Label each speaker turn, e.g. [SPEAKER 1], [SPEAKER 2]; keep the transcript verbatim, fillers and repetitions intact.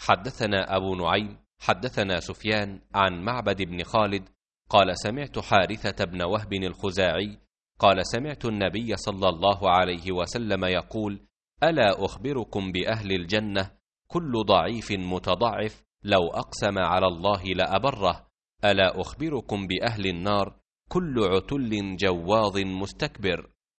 [SPEAKER 1] حدثنا أبو نعيم حدثنا سفيان عن معبد بن خالد قال سمعت حارثة بن وهب الخزاعي قال سمعت النبي صلى الله عليه وسلم يقول: ألا أخبركم بأهل الجنة؟ كل ضعيف متضعف لو أقسم على الله لأبره. ألا أخبركم بأهل النار؟ كل عتل جواظ مستكبر.